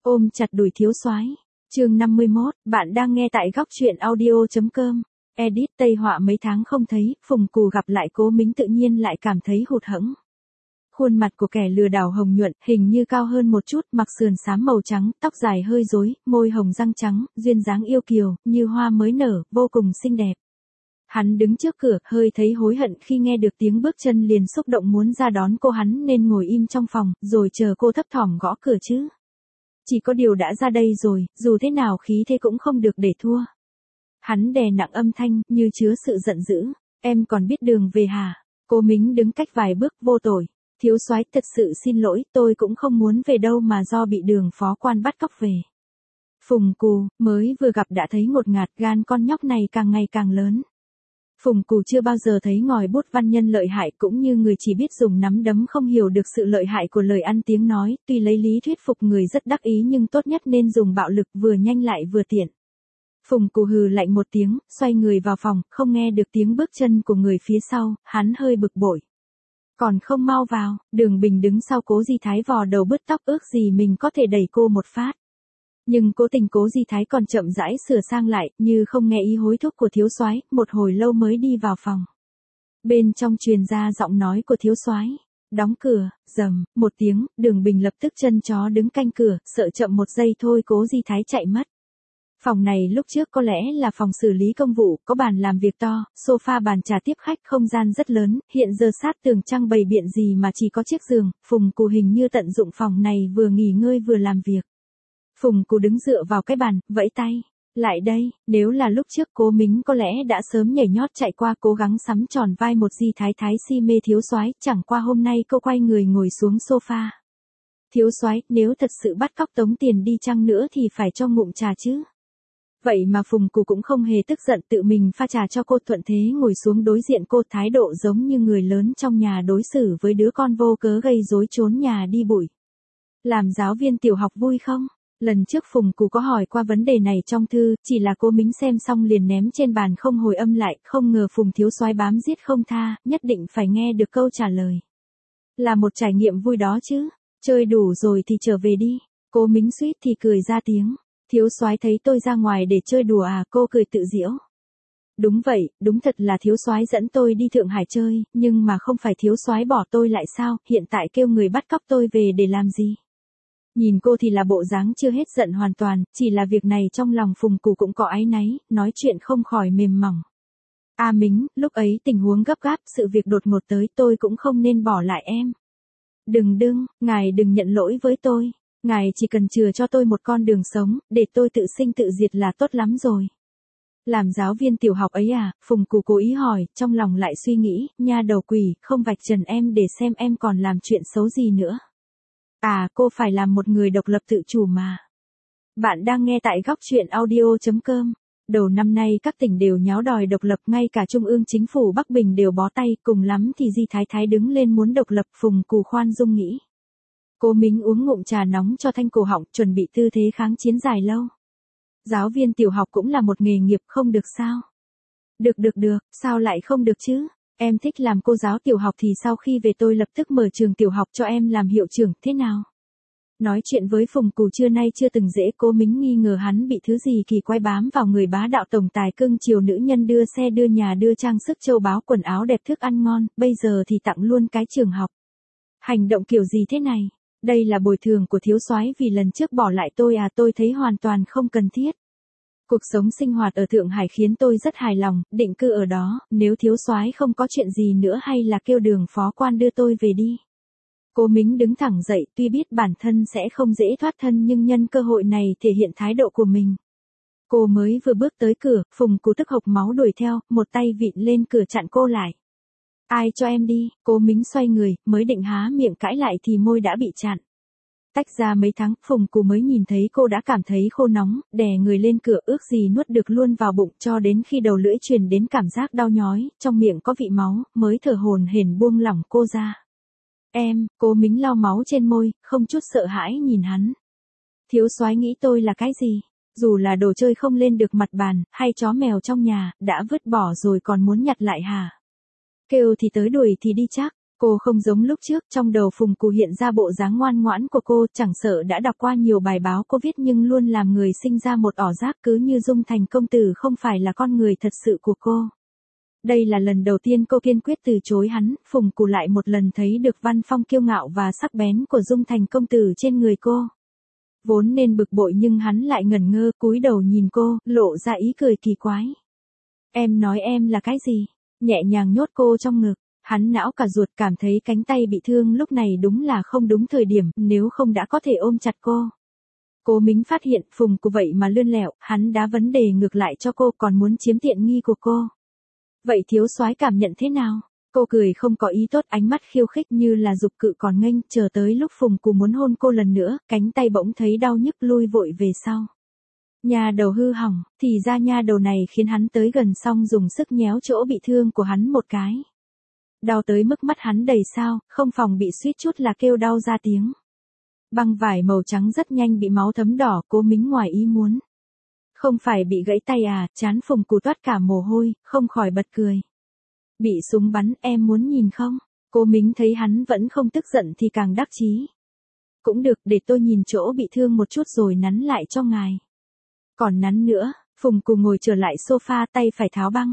Ôm chặt đùi thiếu soái. Chương 51, bạn đang nghe tại góc truyện audio.com. Edit Tây Họa mấy tháng không thấy, Phùng Cù gặp lại Cố Mính tự nhiên lại cảm thấy hụt hẫng. Khuôn mặt của kẻ lừa đảo hồng nhuận, hình như cao hơn một chút, mặc sườn xám màu trắng, tóc dài hơi rối, môi hồng răng trắng, duyên dáng yêu kiều, như hoa mới nở, vô cùng xinh đẹp. Hắn đứng trước cửa, hơi thấy hối hận khi nghe được tiếng bước chân liền xúc động muốn ra đón cô, hắn nên ngồi im trong phòng, rồi chờ cô thấp thỏm gõ cửa chứ. Chỉ có điều đã ra đây rồi, dù thế nào khí thế cũng không được để thua. Hắn đè nặng âm thanh, như chứa sự giận dữ. Em còn biết đường về hả? Cố Mính đứng cách vài bước, vô tội. Thiếu soái, thật sự xin lỗi, tôi cũng không muốn về đâu mà do bị Đường phó quan bắt cóc về. Phùng Cù, mới vừa gặp đã thấy ngột ngạt, gan con nhóc này càng ngày càng lớn. Phùng Cù chưa bao giờ thấy ngòi bút văn nhân lợi hại, cũng như người chỉ biết dùng nắm đấm không hiểu được sự lợi hại của lời ăn tiếng nói, tuy lấy lý thuyết phục người rất đắc ý nhưng tốt nhất nên dùng bạo lực, vừa nhanh lại vừa tiện. Phùng Cù hừ lạnh một tiếng, xoay người vào phòng, không nghe được tiếng bước chân của người phía sau, hắn hơi bực bội. Còn không mau vào. Đường Bình đứng sau Cố Di Thái vò đầu bứt tóc, ước gì mình có thể đẩy cô một phát. Nhưng cố tình Cố Di Thái còn chậm rãi sửa sang lại, như không nghe ý hối thúc của thiếu soái, một hồi lâu mới đi vào phòng. Bên trong truyền ra giọng nói của thiếu soái. Đóng cửa. Rầm một tiếng, Đường Bình lập tức chân chó đứng canh cửa, sợ chậm một giây thôi Cố Di Thái chạy mất. Phòng này lúc trước có lẽ là phòng xử lý công vụ, có bàn làm việc to, sofa bàn trà tiếp khách, không gian rất lớn, hiện giờ sát tường trang bày biện gì mà chỉ có chiếc giường. Phùng Cù hình như tận dụng phòng này vừa nghỉ ngơi vừa làm việc. Phùng Cù đứng dựa vào cái bàn, vẫy tay. Lại đây. Nếu là lúc trước Cố Mính có lẽ đã sớm nhảy nhót chạy qua cố gắng sắm tròn vai một Di Thái Thái si mê thiếu soái, chẳng qua hôm nay cô quay người ngồi xuống sofa. Thiếu soái, nếu thật sự bắt cóc tống tiền đi chăng nữa thì phải cho ngụm trà chứ. Vậy mà Phùng Cù cũng không hề tức giận, tự mình pha trà cho cô, thuận thế ngồi xuống đối diện cô, thái độ giống như người lớn trong nhà đối xử với đứa con vô cớ gây rối trốn nhà đi bụi. Làm giáo viên tiểu học vui không? Lần trước Phùng Cù có hỏi qua vấn đề này trong thư, chỉ là Cố Mính xem xong liền ném trên bàn không hồi âm lại, không ngờ Phùng thiếu soái bám giết không tha, nhất định phải nghe được câu trả lời. Là một trải nghiệm vui đó chứ, chơi đủ rồi thì trở về đi. Cố Mính suýt thì cười ra tiếng. Thiếu soái thấy tôi ra ngoài để chơi đùa à? Cô cười tự giễu. Đúng vậy, đúng thật là thiếu soái dẫn tôi đi Thượng Hải chơi, nhưng mà không phải thiếu soái bỏ tôi lại sao, hiện tại kêu người bắt cóc tôi về để làm gì? Nhìn cô thì là bộ dáng chưa hết giận hoàn toàn, chỉ là việc này trong lòng Phùng Cù cũng có áy náy, nói chuyện không khỏi mềm mỏng. A Mính, lúc ấy tình huống gấp gáp, sự việc đột ngột tới, tôi cũng không nên bỏ lại em. Ngài đừng nhận lỗi với tôi. Ngài chỉ cần chừa cho tôi một con đường sống, để tôi tự sinh tự diệt là tốt lắm rồi. Làm giáo viên tiểu học ấy à? Phùng Cù cố ý hỏi, trong lòng lại suy nghĩ, nha đầu quỷ, không vạch trần em để xem em còn làm chuyện xấu gì nữa. À, cô phải làm một người độc lập tự chủ mà. Bạn đang nghe tại góc truyện audio.com. Đầu năm nay các tỉnh đều nháo đòi độc lập, ngay cả Trung ương chính phủ Bắc Bình đều bó tay, cùng lắm thì Di Thái Thái đứng lên muốn độc lập. Phùng Cù khoan dung nghĩ. Cố Mính uống ngụm trà nóng cho thanh cổ họng, chuẩn bị tư thế kháng chiến dài lâu. Giáo viên tiểu học cũng là một nghề nghiệp, không được sao? Được, sao lại không được chứ? Em thích làm cô giáo tiểu học thì sau khi về tôi lập tức mở trường tiểu học cho em làm hiệu trưởng, thế nào? Nói chuyện với Phùng Cù trưa nay chưa từng dễ, Cố Mính nghi ngờ hắn bị thứ gì kỳ quái bám vào người, bá đạo tổng tài cưng chiều nữ nhân, đưa xe đưa nhà đưa trang sức châu báu quần áo đẹp thức ăn ngon, bây giờ thì tặng luôn cái trường học. Hành động kiểu gì thế này? Đây là bồi thường của thiếu soái vì lần trước bỏ lại tôi à? Tôi thấy hoàn toàn không cần thiết. Cuộc sống sinh hoạt ở Thượng Hải khiến tôi rất hài lòng, định cư ở đó, nếu thiếu soái không có chuyện gì nữa hay là kêu Đường phó quan đưa tôi về đi. Cố Mính đứng thẳng dậy, tuy biết bản thân sẽ không dễ thoát thân nhưng nhân cơ hội này thể hiện thái độ của mình. Cô mới vừa bước tới cửa, Phùng Cù tức hộc máu đuổi theo, một tay vịn lên cửa chặn cô lại. Ai cho em đi? Cố Mính xoay người, mới định há miệng cãi lại thì môi đã bị chặn. Tách ra mấy tháng, Phùng Cù mới nhìn thấy cô đã cảm thấy khô nóng, đè người lên cửa, ước gì nuốt được luôn vào bụng, cho đến khi đầu lưỡi truyền đến cảm giác đau nhói, trong miệng có vị máu, mới thở hổn hển buông lỏng cô ra. Em, Cố Mính lau máu trên môi, không chút sợ hãi nhìn hắn. Thiếu soái nghĩ tôi là cái gì? Dù là đồ chơi không lên được mặt bàn, hay chó mèo trong nhà, đã vứt bỏ rồi còn muốn nhặt lại hả? Kêu thì tới đuổi thì đi chắc. Cô không giống lúc trước, trong đầu Phùng Cù hiện ra bộ dáng ngoan ngoãn của cô, chẳng sợ đã đọc qua nhiều bài báo cô viết nhưng luôn làm người sinh ra một ảo giác cứ như Dung Thành công tử không phải là con người thật sự của cô. Đây là lần đầu tiên cô kiên quyết từ chối hắn, Phùng Cù lại một lần thấy được văn phong kiêu ngạo và sắc bén của Dung Thành công tử trên người cô. Vốn nên bực bội nhưng hắn lại ngẩn ngơ cúi đầu nhìn cô, lộ ra ý cười kỳ quái. Em nói em là cái gì? Nhẹ nhàng nhốt cô trong ngực. Hắn não cả ruột cảm thấy cánh tay bị thương lúc này đúng là không đúng thời điểm, nếu không đã có thể ôm chặt cô. Cố Mính phát hiện Phùng Cù vậy mà lươn lẹo, hắn đá vấn đề ngược lại cho cô còn muốn chiếm tiện nghi của cô. Vậy thiếu soái cảm nhận thế nào? Cô cười không có ý tốt, ánh mắt khiêu khích như là dục cự còn nghênh, chờ tới lúc Phùng Cù muốn hôn cô lần nữa, cánh tay bỗng thấy đau nhức lui vội về sau. Nha đầu hư hỏng, thì ra nha đầu này khiến hắn tới gần xong dùng sức nhéo chỗ bị thương của hắn một cái. Đau tới mức mắt hắn đầy sao, không phòng bị suýt chút là kêu đau ra tiếng. Băng vải màu trắng rất nhanh bị máu thấm đỏ, Cố Mính ngoài ý muốn. Không phải bị gãy tay à? Trán Phùng Cù toát cả mồ hôi, không khỏi bật cười. Bị súng bắn, em muốn nhìn không? Cố Mính thấy hắn vẫn không tức giận thì càng đắc chí. Cũng được, để tôi nhìn chỗ bị thương một chút rồi nắn lại cho ngài. Còn nắn nữa, Phùng Cù ngồi trở lại sofa, tay phải tháo băng.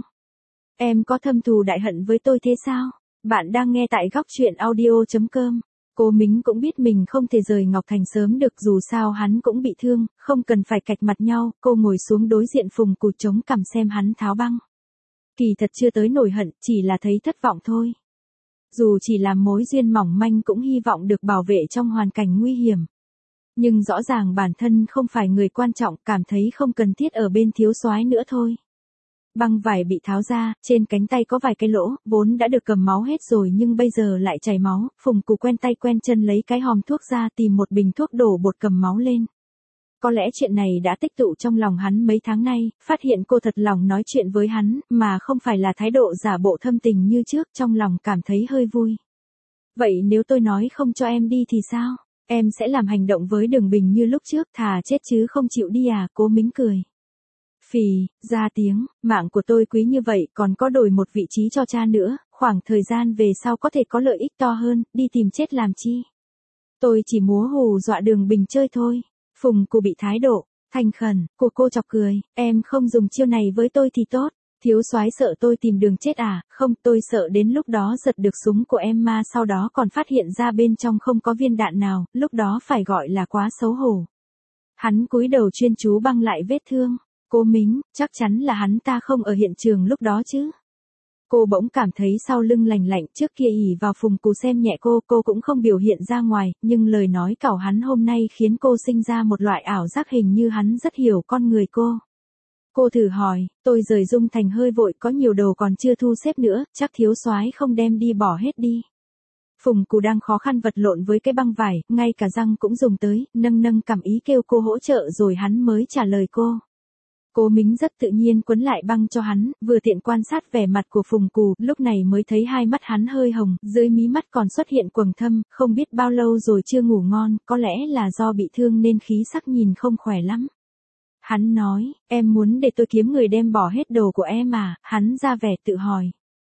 Em có thâm thù đại hận với tôi thế sao? Bạn đang nghe tại góc truyện audio.com. Cố Mính cũng biết mình không thể rời Ngọc Thành sớm được, dù sao hắn cũng bị thương, không cần phải cạch mặt nhau, cô ngồi xuống đối diện Phùng Cù chống cằm xem hắn tháo băng. Kỳ thật chưa tới nổi hận, chỉ là thấy thất vọng thôi. Dù chỉ là mối duyên mỏng manh cũng hy vọng được bảo vệ trong hoàn cảnh nguy hiểm. Nhưng rõ ràng bản thân không phải người quan trọng, cảm thấy không cần thiết ở bên thiếu soái nữa thôi. Băng vải bị tháo ra, trên cánh tay có vài cái lỗ, vốn đã được cầm máu hết rồi nhưng bây giờ lại chảy máu, Phùng Cù quen tay quen chân lấy cái hòm thuốc ra tìm một bình thuốc đổ bột cầm máu lên. Có lẽ chuyện này đã tích tụ trong lòng hắn mấy tháng nay, phát hiện cô thật lòng nói chuyện với hắn, mà không phải là thái độ giả bộ thâm tình như trước, trong lòng cảm thấy hơi vui. Vậy nếu tôi nói không cho em đi thì sao? Em sẽ làm hành động với Đường Bình như lúc trước, thà chết chứ không chịu đi à? Cố Mính cười. Phì, ra tiếng, mạng của tôi quý như vậy còn có đổi một vị trí cho cha nữa, khoảng thời gian về sau có thể có lợi ích to hơn, đi tìm chết làm chi. Tôi chỉ múa hù dọa Đường Bình chơi thôi. Phùng Cù bị thái độ thành khẩn của cô chọc cười, em không dùng chiêu này với tôi thì tốt. Thiếu soái sợ tôi tìm đường chết à? Không, tôi sợ đến lúc đó giật được súng của em mà sau đó còn phát hiện ra bên trong không có viên đạn nào, lúc đó phải gọi là quá xấu hổ. Hắn cúi đầu chuyên chú băng lại vết thương. Cố Mính, chắc chắn là hắn ta không ở hiện trường lúc đó chứ. Cô bỗng cảm thấy sau lưng lành lạnh, trước kia ỷ vào Phùng Cù xem nhẹ cô cũng không biểu hiện ra ngoài, nhưng lời nói cẩu hắn hôm nay khiến cô sinh ra một loại ảo giác hình như hắn rất hiểu con người cô. Cô thử hỏi, tôi rời Dung Thành hơi vội, có nhiều đồ còn chưa thu xếp nữa, chắc thiếu soái không đem đi bỏ hết đi. Phùng Cù đang khó khăn vật lộn với cái băng vải, ngay cả răng cũng dùng tới, nâng cảm ý kêu cô hỗ trợ rồi hắn mới trả lời cô. Cố Mính rất tự nhiên quấn lại băng cho hắn, vừa tiện quan sát vẻ mặt của Phùng Cù, lúc này mới thấy hai mắt hắn hơi hồng, dưới mí mắt còn xuất hiện quầng thâm, không biết bao lâu rồi chưa ngủ ngon, có lẽ là do bị thương nên khí sắc nhìn không khỏe lắm. Hắn nói, em muốn để tôi kiếm người đem bỏ hết đồ của em à? Hắn ra vẻ tự hỏi.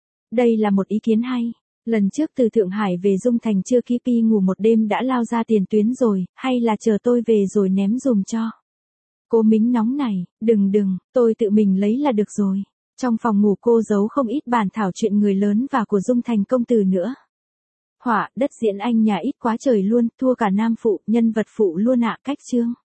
Đây là một ý kiến hay. Lần trước từ Thượng Hải về Dung Thành chưa kịp ngủ một đêm đã lao ra tiền tuyến rồi, hay là chờ tôi về rồi ném dùm cho. Cố Mính nóng này, đừng, tôi tự mình lấy là được rồi. Trong phòng ngủ cô giấu không ít bàn thảo chuyện người lớn và của Dung Thành công tử nữa. Họa, đất diễn anh nhà ít quá trời luôn, thua cả nam phụ, nhân vật phụ luôn ạ. Cách chương.